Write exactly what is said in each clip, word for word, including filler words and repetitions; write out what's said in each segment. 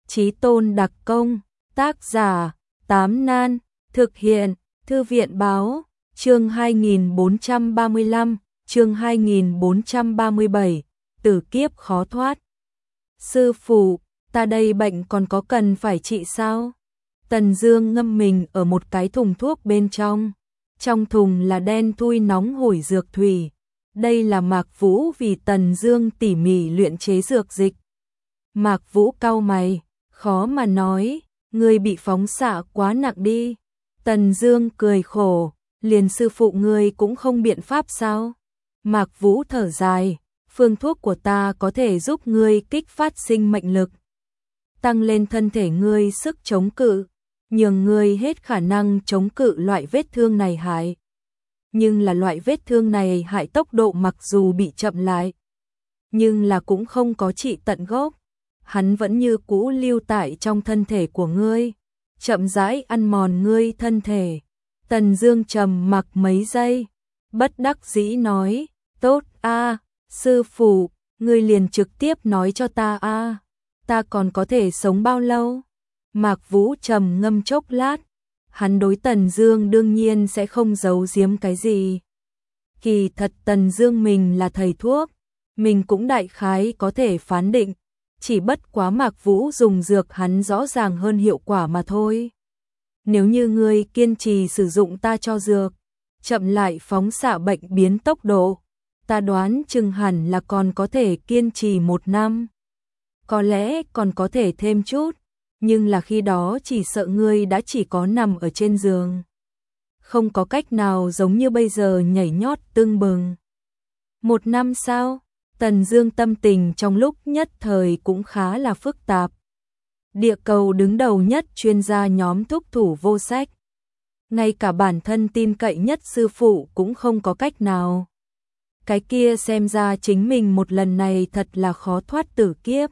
Chí tôn đặc công, tác giả, Tám Nan, thực hiện, Thư viện báo, chương hai nghìn bốn trăm ba mươi lăm, chương hai nghìn bốn trăm ba mươi bảy, tử kiếp khó thoát. Sư phụ, ta đây bệnh còn có cần phải trị sao? Tần Dương ngâm mình ở một cái thùng thuốc bên trong. Trong thùng là đen thui nóng hổi dược thủy. Đây là Mạc Vũ vì Tần Dương tỉ mỉ luyện chế dược dịch. Mạc Vũ cau mày, khó mà nói, ngươi bị phóng xạ quá nặng đi. Tần Dương cười khổ, liền sư phụ ngươi cũng không biện pháp sao? Mạc Vũ thở dài, phương thuốc của ta có thể giúp ngươi kích phát sinh mệnh lực, tăng lên thân thể ngươi sức chống cự, nhường ngươi hết khả năng chống cự loại vết thương này hại. Nhưng là loại vết thương này hại tốc độ mặc dù bị chậm lại, nhưng là cũng không có trị tận gốc. Hắn vẫn như cũ lưu tại trong thân thể của ngươi, chậm rãi ăn mòn ngươi thân thể. Tần Dương trầm mặc mấy giây, bất đắc dĩ nói, tốt a, sư phụ, ngươi liền trực tiếp nói cho ta a, ta còn có thể sống bao lâu? Mạc Vũ trầm ngâm chốc lát, hắn đối Tần Dương đương nhiên sẽ không giấu giếm cái gì. Kỳ thật Tần Dương mình là thầy thuốc, mình cũng đại khái có thể phán định, chỉ bất quá Mạc Vũ dùng dược hắn rõ ràng hơn hiệu quả mà thôi. Nếu như ngươi kiên trì sử dụng ta cho dược, chậm lại phóng xạ bệnh biến tốc độ, ta đoán chừng hẳn là còn có thể kiên trì một năm. Có lẽ còn có thể thêm chút, nhưng là khi đó chỉ sợ ngươi đã chỉ có nằm ở trên giường, không có cách nào giống như bây giờ nhảy nhót tưng bừng. Một năm sao? Tần Dương tâm tình trong lúc nhất thời cũng khá là phức tạp. Địa cầu đứng đầu nhất chuyên gia nhóm thúc thủ vô sách, ngay cả bản thân tin cậy nhất sư phụ cũng không có cách nào. Cái kia xem ra chính mình một lần này thật là khó thoát tử kiếp.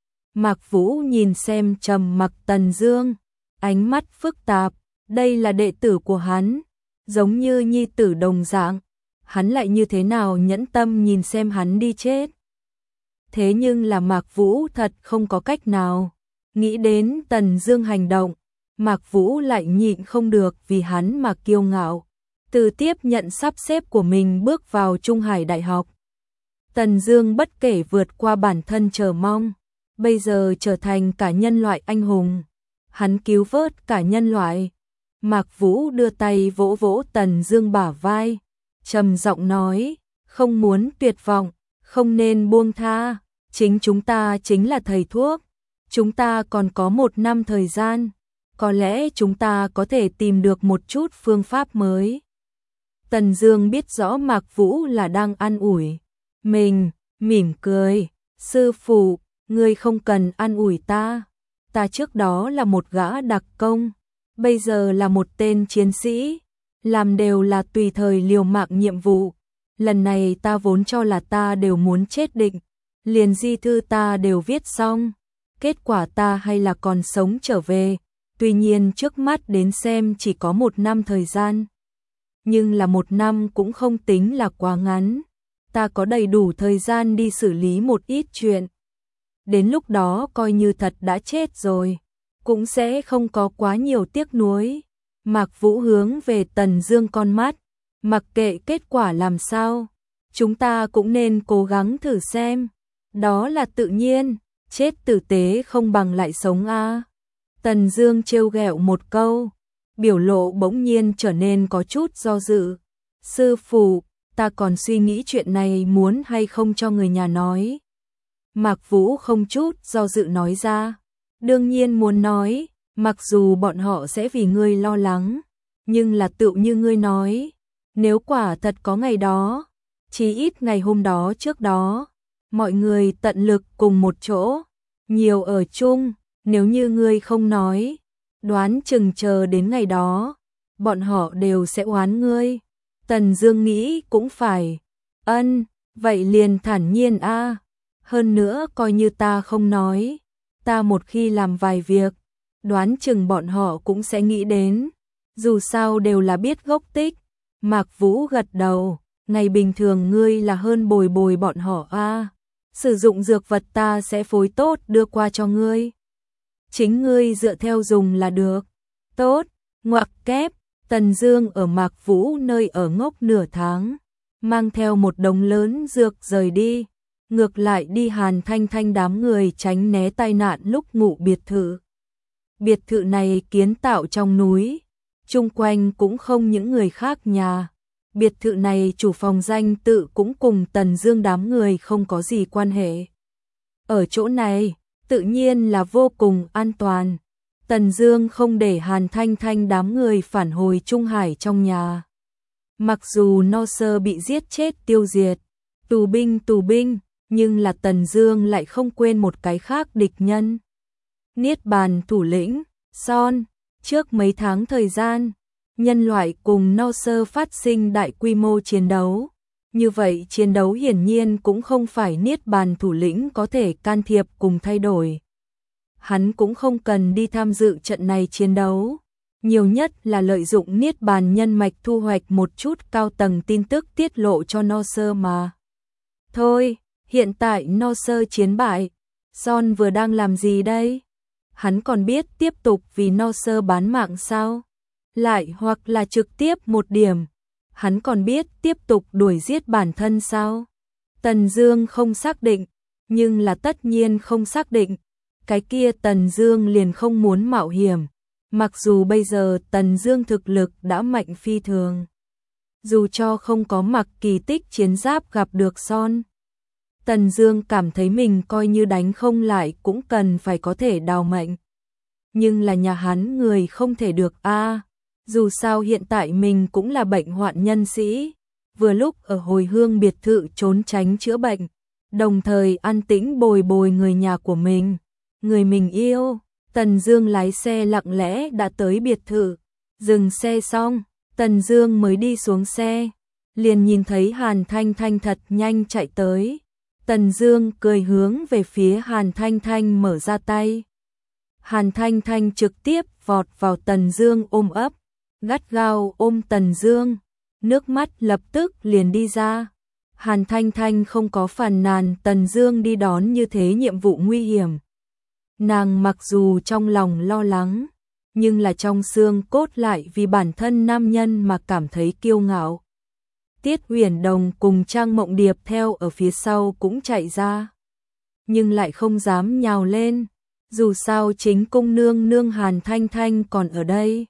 Mạc Vũ nhìn xem trầm mặc Tần Dương, ánh mắt phức tạp, đây là đệ tử của hắn, giống như nhi tử đồng dạng, hắn lại như thế nào nhẫn tâm nhìn xem hắn đi chết. Thế nhưng là Mạc Vũ thật không có cách nào. Nghĩ đến Tần Dương hành động, Mạc Vũ lại nhịn không được vì hắn mà kiêu ngạo, từ tiếp nhận sắp xếp của mình bước vào Trung Hải Đại học. Tần Dương bất kể vượt qua bản thân chờ mong, bây giờ trở thành cả nhân loại anh hùng. Hắn cứu vớt cả nhân loại. Mạc Vũ đưa tay vỗ vỗ Tần Dương bả vai, trầm giọng nói, không muốn tuyệt vọng, không nên buông tha, chính chúng ta chính là thầy thuốc. Chúng ta còn có một năm thời gian, có lẽ chúng ta có thể tìm được một chút phương pháp mới. Tần Dương biết rõ Mạc Vũ là đang an ủi mình, mỉm cười, sư phụ, ngươi không cần an ủi ta, ta trước đó là một gã đặc công, bây giờ là một tên chiến sĩ, làm đều là tùy thời liều mạng nhiệm vụ. Lần này ta vốn cho là ta đều muốn chết định, liền di thư ta đều viết xong, kết quả ta hay là còn sống trở về. Tuy nhiên trước mắt đến xem chỉ có một năm thời gian, nhưng là một năm cũng không tính là quá ngắn, ta có đầy đủ thời gian đi xử lý một ít chuyện. Đến lúc đó coi như thật đã chết rồi, cũng sẽ không có quá nhiều tiếc nuối. Mạc Vũ hướng về Tần Dương con mắt, mặc kệ kết quả làm sao, chúng ta cũng nên cố gắng thử xem, đó là tự nhiên, chết tử tế không bằng lại sống a. Tần Dương trêu ghẹo một câu, biểu lộ bỗng nhiên trở nên có chút do dự. Sư phụ, ta còn suy nghĩ chuyện này muốn hay không cho người nhà nói. Mạc Vũ không chút do dự nói ra, đương nhiên muốn nói, mặc dù bọn họ sẽ vì ngươi lo lắng, nhưng là tựu như ngươi nói, nếu quả thật có ngày đó, chí ít ngày hôm đó trước đó, mọi người tận lực cùng một chỗ, nhiều ở chung, nếu như ngươi không nói, đoán chừng chờ đến ngày đó, bọn họ đều sẽ oán ngươi. Tần Dương nghĩ cũng phải, ân, vậy liền thản nhiên a, hơn nữa coi như ta không nói, ta một khi làm vài việc, đoán chừng bọn họ cũng sẽ nghĩ đến, dù sao đều là biết gốc tích. Mạc Vũ gật đầu, ngày bình thường ngươi là hơn bồi bồi bọn họ a, sử dụng dược vật ta sẽ phối tốt đưa qua cho ngươi. chính ngươi dựa theo dùng là được. Tốt, ngoặc kép, Tần Dương ở Mạc Vũ nơi ở ngốc nửa tháng, mang theo một đống lớn dược rời đi, ngược lại đi Hàn Thanh Thanh đám người tránh né tai nạn lúc ngủ biệt thự. Biệt thự này kiến tạo trong núi, chung quanh cũng không những người khác nhà. Biệt thự này chủ phòng danh tự cũng cùng Tần Dương đám người không có gì quan hệ. Ở chỗ này, tự nhiên là vô cùng an toàn. Tần Dương không để Hàn Thanh Thanh đám người phản hồi Trung Hải trong nhà. Mặc dù No Sơ bị giết chết tiêu diệt, tù binh tù binh, nhưng là Tần Dương lại không quên một cái khác địch nhân. Niết Bàn thủ lĩnh, Son, trước mấy tháng thời gian, nhân loại cùng No Sơ phát sinh đại quy mô chiến đấu. Như vậy chiến đấu hiển nhiên cũng không phải Niết Bàn thủ lĩnh có thể can thiệp cùng thay đổi. Hắn cũng không cần đi tham dự trận này chiến đấu, nhiều nhất là lợi dụng Niết Bàn nhân mạch thu hoạch một chút cao tầng tin tức tiết lộ cho No Sơ mà. Thôi, hiện tại No Sơ chiến bại, Son vừa đang làm gì đây? Hắn còn biết tiếp tục vì No Sơ bán mạng sao? Lại hoặc là trực tiếp một điểm, hắn còn biết tiếp tục đuổi giết bản thân sao? Tần Dương không xác định, nhưng là tất nhiên không xác định. Cái kia Tần Dương liền không muốn mạo hiểm, mặc dù bây giờ Tần Dương thực lực đã mạnh phi thường. Dù cho không có mặc kỳ tích chiến giáp gặp được Son, Tần Dương cảm thấy mình coi như đánh không lại cũng cần phải có thể đào mệnh. Nhưng là nhà hắn người không thể được a, à, dù sao hiện tại mình cũng là bệnh hoạn nhân sĩ, vừa lúc ở hồi hương biệt thự trốn tránh chữa bệnh, đồng thời an tĩnh bồi bồi người nhà của mình, người mình yêu. Tần Dương lái xe lặng lẽ đã tới biệt thự, dừng xe xong, Tần Dương mới đi xuống xe, liền nhìn thấy Hàn Thanh Thanh thật nhanh chạy tới. Tần Dương cười hướng về phía Hàn Thanh Thanh mở ra tay. Hàn Thanh Thanh trực tiếp vọt vào Tần Dương ôm ấp, gắt gao ôm Tần Dương, nước mắt lập tức liền đi ra. Hàn Thanh Thanh không có phàn nàn Tần Dương đi đón như thế nhiệm vụ nguy hiểm. Nàng mặc dù trong lòng lo lắng, nhưng là trong xương cốt lại vì bản thân nam nhân mà cảm thấy kiêu ngạo. Tiết Uyển Đồng cùng Trang Mộng Điệp theo ở phía sau cũng chạy ra, nhưng lại không dám nhào lên, dù sao chính cung nương nương Hàn Thanh Thanh còn ở đây.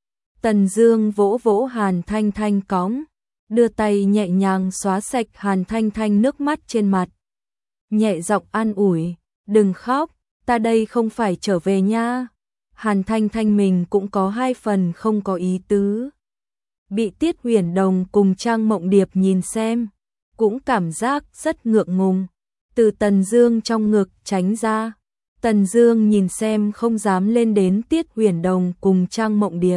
Tần Dương vỗ vỗ Hàn Thanh Thanh cõng, đưa tay nhẹ nhàng xóa sạch Hàn Thanh Thanh nước mắt trên mặt. Nhẹ giọng an ủi, đừng khóc, ta đây không phải trở về nha. Hàn Thanh Thanh mình cũng có hai phần không có ý tứ. Bị Tiết Uyển Đồng cùng Trang Mộng Điệp nhìn xem, cũng cảm giác rất ngượng ngùng, từ Tần Dương trong ngực tránh ra. Tần Dương nhìn xem không dám lên đến Tiết Uyển Đồng cùng Trang Mộng Điệp,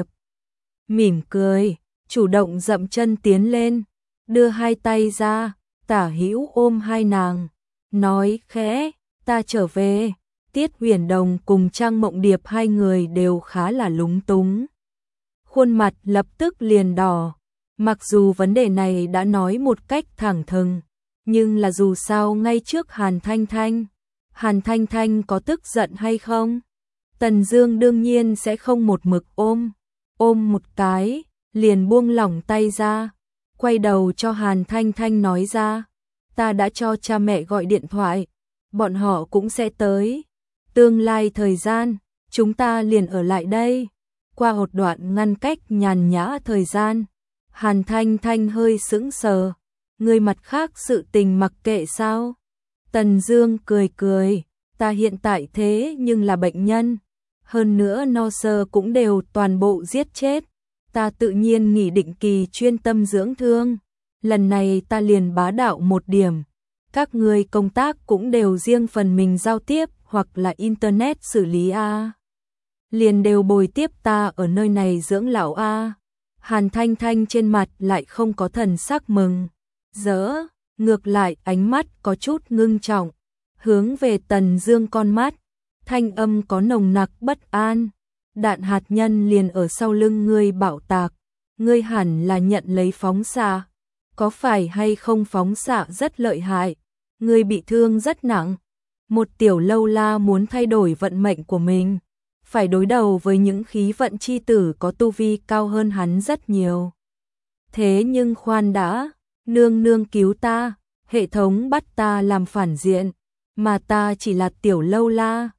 mỉm cười, chủ động dậm chân tiến lên, đưa hai tay ra, tả hữu ôm hai nàng, nói khẽ, ta trở về. Tiết Uyển Đồng cùng Trang Mộng Điệp hai người đều khá là lúng túng, khuôn mặt lập tức liền đỏ. Mặc dù vấn đề này đã nói một cách thẳng thừng, nhưng là dù sao ngay trước Hàn Thanh Thanh, Hàn Thanh Thanh có tức giận hay không? Tần Dương đương nhiên sẽ không một mực ôm, ôm một cái, liền buông lỏng tay ra, quay đầu cho Hàn Thanh Thanh nói ra, ta đã cho cha mẹ gọi điện thoại, bọn họ cũng sẽ tới. Tương lai thời gian, chúng ta liền ở lại đây. Qua một đoạn ngăn cách nhàn nhã thời gian, Hàn Thanh Thanh hơi sững sờ, người mặt khác sự tình mặc kệ sao? Tần Dương cười cười, ta hiện tại thế nhưng là bệnh nhân, hơn nữa No Sơ cũng đều toàn bộ giết chết, ta tự nhiên nghỉ định kỳ chuyên tâm dưỡng thương. Lần này ta liền bá đạo một điểm, các người công tác cũng đều riêng phần mình giao tiếp hoặc là internet xử lý a. Liền đều bồi tiếp ta ở nơi này dưỡng lão a. Hàn Thanh Thanh trên mặt lại không có thần sắc mừng rỡ, ngược lại ánh mắt có chút ngưng trọng, hướng về Tần Dương con mắt, thanh âm có nồng nặc bất an. Đạn hạt nhân liền ở sau lưng ngươi bạo tạc, ngươi hẳn là nhận lấy phóng xạ, có phải hay không phóng xạ rất lợi hại, ngươi bị thương rất nặng. Một tiểu lâu la muốn thay đổi vận mệnh của mình, phải đối đầu với những khí vận chi tử có tu vi cao hơn hắn rất nhiều. Thế nhưng khoan đã, nương nương cứu ta, hệ thống bắt ta làm phản diện, mà ta chỉ là tiểu lâu la,